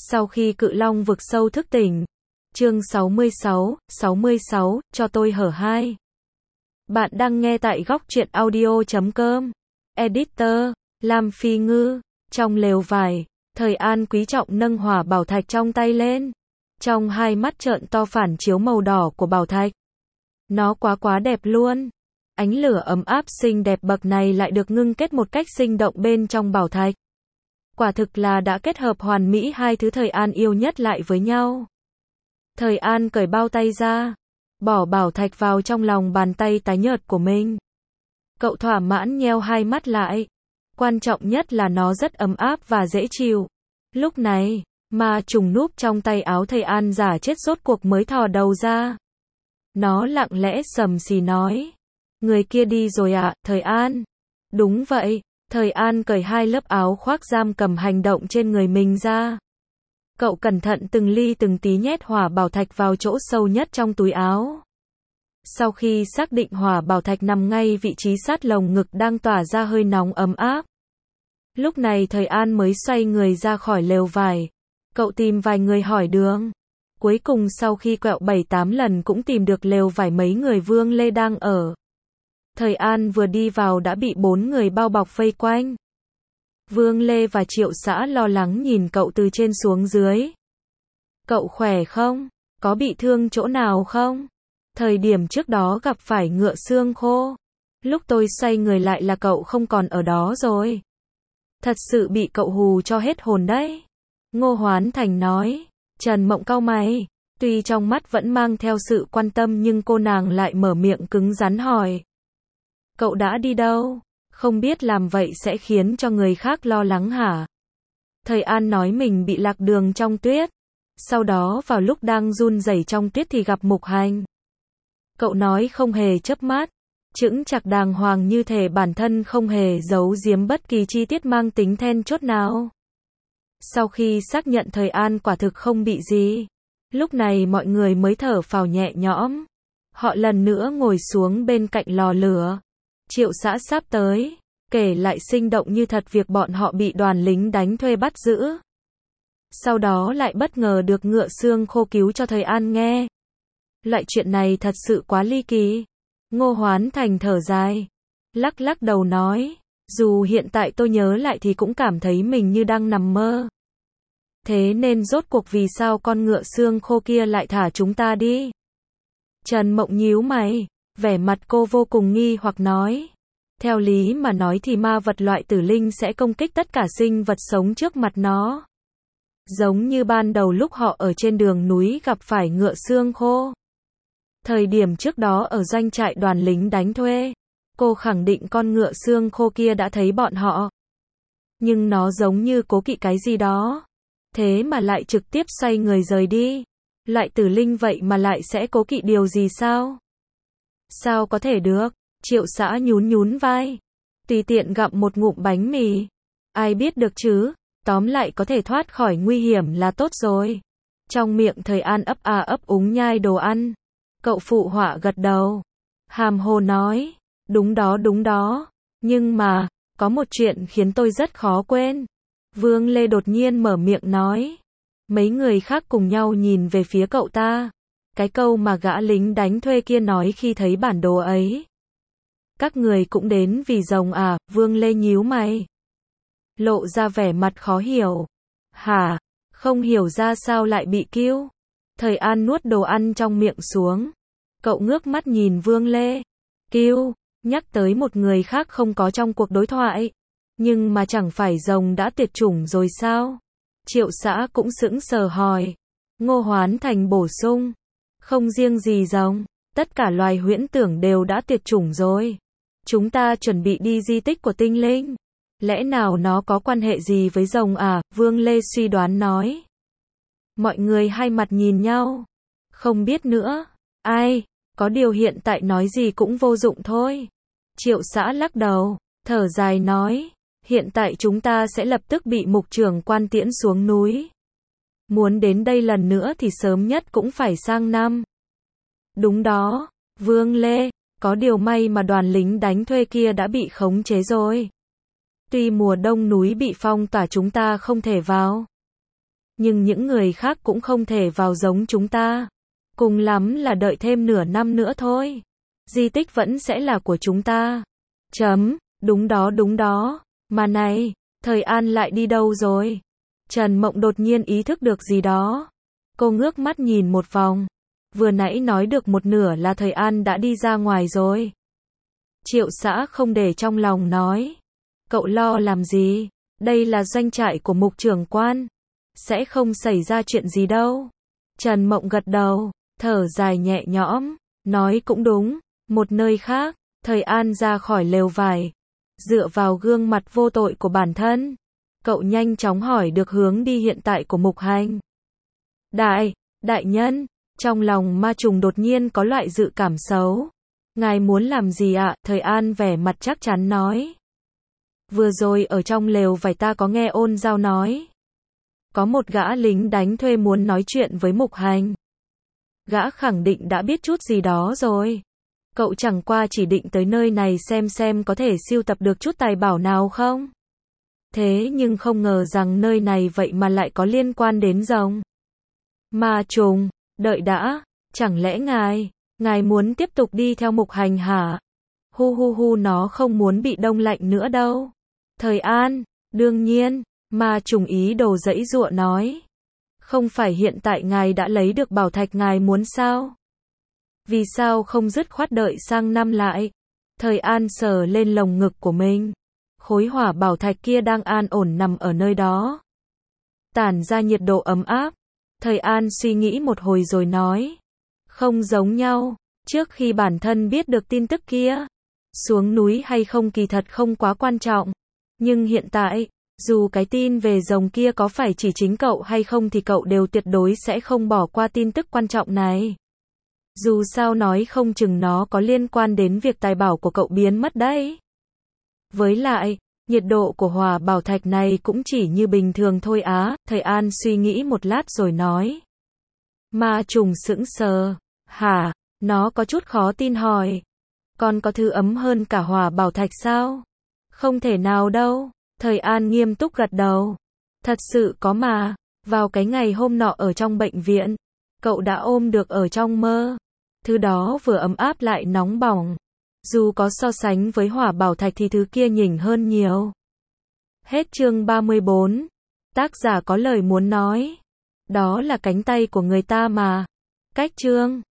Sau khi cự long vực sâu thức tỉnh. Chương 66, cho tôi hở hai. Bạn đang nghe tại góc truyện audio.com. Editor, Lam Phi Ngư. Trong lều vải, Thời An quý trọng nâng hỏa bảo thạch trong tay lên. Trong hai mắt trợn to phản chiếu màu đỏ của bảo thạch. Nó quá đẹp luôn. Ánh lửa ấm áp xinh đẹp bậc này lại được ngưng kết một cách sinh động bên trong bảo thạch. Quả thực là đã kết hợp hoàn mỹ hai thứ Thời An yêu nhất lại với nhau. Thời An cởi bao tay ra, bỏ bảo thạch vào trong lòng bàn tay tái nhợt của mình. Cậu thỏa mãn nheo hai mắt lại. Quan trọng nhất là nó rất ấm áp và dễ chịu. Lúc này, ma trùng núp trong tay áo Thời An giả chết rốt cuộc mới thò đầu ra. Nó lặng lẽ sầm xì nói. Người kia đi rồi ạ, Thời An. Đúng vậy. Thời An cởi hai lớp áo khoác giam cầm hành động trên người mình ra. Cậu cẩn thận từng ly từng tí nhét hỏa bảo thạch vào chỗ sâu nhất trong túi áo. Sau khi xác định hỏa bảo thạch nằm ngay vị trí sát lồng ngực đang tỏa ra hơi nóng ấm áp. Lúc này Thời An mới xoay người ra khỏi lều vải. Cậu tìm vài người hỏi đường. Cuối cùng sau khi quẹo 7-8 lần cũng tìm được lều vải mấy người Vương Lê đang ở. Thời An vừa đi vào đã bị 4 người bao bọc vây quanh. Vương Lê và Triệu Xã lo lắng nhìn cậu từ trên xuống dưới. Cậu khỏe không? Có bị thương chỗ nào không? Thời điểm trước đó gặp phải ngựa xương khô. Lúc tôi xoay người lại là cậu không còn ở đó rồi. Thật sự bị cậu hù cho hết hồn đấy. Ngô Hoán Thành nói. Trần Mộng cau mày. Tuy trong mắt vẫn mang theo sự quan tâm nhưng cô nàng lại mở miệng cứng rắn hỏi. Cậu đã đi đâu? Không biết làm vậy sẽ khiến cho người khác lo lắng hả? Thời An nói mình bị lạc đường trong tuyết. Sau đó vào lúc đang run rẩy trong tuyết thì gặp Mục Hành. Cậu nói không hề chớp mắt, chững chạc đàng hoàng như thể bản thân không hề giấu giếm bất kỳ chi tiết mang tính then chốt nào. Sau khi xác nhận Thời An quả thực không bị gì, lúc này mọi người mới thở phào nhẹ nhõm. Họ lần nữa ngồi xuống bên cạnh lò lửa. Triệu Xã sắp tới, kể lại sinh động như thật việc bọn họ bị đoàn lính đánh thuê bắt giữ. Sau đó lại bất ngờ được ngựa xương khô cứu cho Thời An nghe. Loại chuyện này thật sự quá ly kỳ. Ngô Hoán Thành thở dài, lắc lắc đầu nói, dù hiện tại tôi nhớ lại thì cũng cảm thấy mình như đang nằm mơ. Thế nên rốt cuộc vì sao con ngựa xương khô kia lại thả chúng ta đi? Trần Mộng nhíu mày, vẻ mặt cô vô cùng nghi hoặc nói. Theo lý mà nói thì ma vật loại tử linh sẽ công kích tất cả sinh vật sống trước mặt nó. Giống như ban đầu lúc họ ở trên đường núi gặp phải ngựa xương khô. Thời điểm trước đó ở doanh trại đoàn lính đánh thuê, cô khẳng định con ngựa xương khô kia đã thấy bọn họ. Nhưng nó giống như cố kỵ cái gì đó. Thế mà lại trực tiếp xoay người rời đi. Loại tử linh vậy mà lại sẽ cố kỵ điều gì sao? Sao có thể được? Triệu Xã nhún vai. Tùy tiện gặm một ngụm bánh mì. Ai biết được chứ? Tóm lại có thể thoát khỏi nguy hiểm là tốt rồi. Trong miệng Thời An ấp úng nhai đồ ăn. Cậu phụ họa gật đầu. Hàm hồ nói. Đúng đó. Nhưng mà, có một chuyện khiến tôi rất khó quên. Vương Lê đột nhiên mở miệng nói. Mấy người khác cùng nhau nhìn về phía cậu ta. Cái câu mà gã lính đánh thuê kia nói khi thấy bản đồ ấy. Các người cũng đến vì rồng à? Vương Lê nhíu mày, lộ ra vẻ mặt khó hiểu. Hả? Không hiểu ra sao lại bị cứu? Thời An nuốt đồ ăn trong miệng xuống. Cậu ngước mắt nhìn Vương Lê. Cứu? Nhắc tới một người khác không có trong cuộc đối thoại. Nhưng mà chẳng phải rồng đã tuyệt chủng rồi sao? Triệu Xã cũng sững sờ hỏi. Ngô Hoán Thành bổ sung. Không riêng gì rồng, tất cả loài huyễn tưởng đều đã tuyệt chủng rồi. Chúng ta chuẩn bị đi di tích của tinh linh. Lẽ nào nó có quan hệ gì với rồng à? Vương Lê suy đoán nói. Mọi người hai mặt nhìn nhau. Không biết nữa. Ai? Có điều hiện tại nói gì cũng vô dụng thôi. Triệu Xã lắc đầu, thở dài nói. Hiện tại chúng ta sẽ lập tức bị mục trưởng quan tiễn xuống núi. Muốn đến đây lần nữa thì sớm nhất cũng phải sang năm. Đúng đó, Vương Lê. Có điều may mà đoàn lính đánh thuê kia đã bị khống chế rồi. Tuy mùa đông núi bị phong tỏa chúng ta không thể vào. nhưng những người khác cũng không thể vào giống chúng ta. Cùng lắm là đợi thêm nửa năm nữa thôi. Di tích vẫn sẽ là của chúng ta. Đúng đó. Mà này, Thời An lại đi đâu rồi? Trần Mộng đột nhiên ý thức được gì đó. Cô ngước mắt nhìn một vòng. Vừa nãy nói được một nửa là Thời An đã đi ra ngoài rồi. Triệu Xã không để trong lòng nói. Cậu lo làm gì? Đây là doanh trại của Mục trưởng quan. Sẽ không xảy ra chuyện gì đâu. Trần Mộng gật đầu, thở dài nhẹ nhõm, nói cũng đúng. Một nơi khác, Thời An ra khỏi lều vải. Dựa vào gương mặt vô tội của bản thân, cậu nhanh chóng hỏi được hướng đi hiện tại của Mục Hành. Đại nhân, trong lòng Ma Trùng đột nhiên có loại dự cảm xấu. Ngài muốn làm gì ạ? Thời An vẻ mặt chắc chắn nói. Vừa rồi ở trong lều vải ta có nghe Ôn Giao nói. Có một gã lính đánh thuê muốn nói chuyện với Mục Hành. Gã khẳng định đã biết chút gì đó rồi. Cậu chẳng qua chỉ định tới nơi này xem có thể sưu tập được chút tài bảo nào không? Thế nhưng không ngờ rằng nơi này vậy mà lại có liên quan đến rồng. Ma Trùng, đợi đã, chẳng lẽ ngài muốn tiếp tục đi theo Mục Hành hả? Hu, nó không muốn bị đông lạnh nữa đâu. Thời An, đương nhiên, Ma Trùng ý đồ giãy giụa nói. Không phải hiện tại ngài đã lấy được bảo thạch ngài muốn sao? Vì sao không dứt khoát đợi sang năm lại? Thời An sờ lên lồng ngực của mình. Khối hỏa bảo thạch kia đang an ổn nằm ở nơi đó. Tản ra nhiệt độ ấm áp. Thời An suy nghĩ một hồi rồi nói. Không giống nhau. Trước khi bản thân biết được tin tức kia, xuống núi hay không kỳ thật không quá quan trọng. Nhưng hiện tại, dù cái tin về rồng kia có phải chỉ chính cậu hay không thì cậu đều tuyệt đối sẽ không bỏ qua tin tức quan trọng này. Dù sao nói không chừng nó có liên quan đến việc tài bảo của cậu biến mất đấy. Với lại, nhiệt độ của hỏa bảo thạch này cũng chỉ như bình thường thôi á. Thời An suy nghĩ một lát rồi nói. Ma Trùng sững sờ. Hả? Nó có chút khó tin hỏi. Còn có thứ ấm hơn cả hỏa bảo thạch sao? Không thể nào đâu. Thời An nghiêm túc gật đầu. Thật sự có mà. Vào cái ngày hôm nọ ở trong bệnh viện, cậu đã ôm được ở trong mơ. Thứ đó vừa ấm áp lại nóng bỏng. Dù có so sánh với hỏa bảo thạch thì thứ kia nhỉnh hơn nhiều. Hết chương 34. Tác giả có lời muốn nói. Đó là cánh tay của người ta mà. Cách chương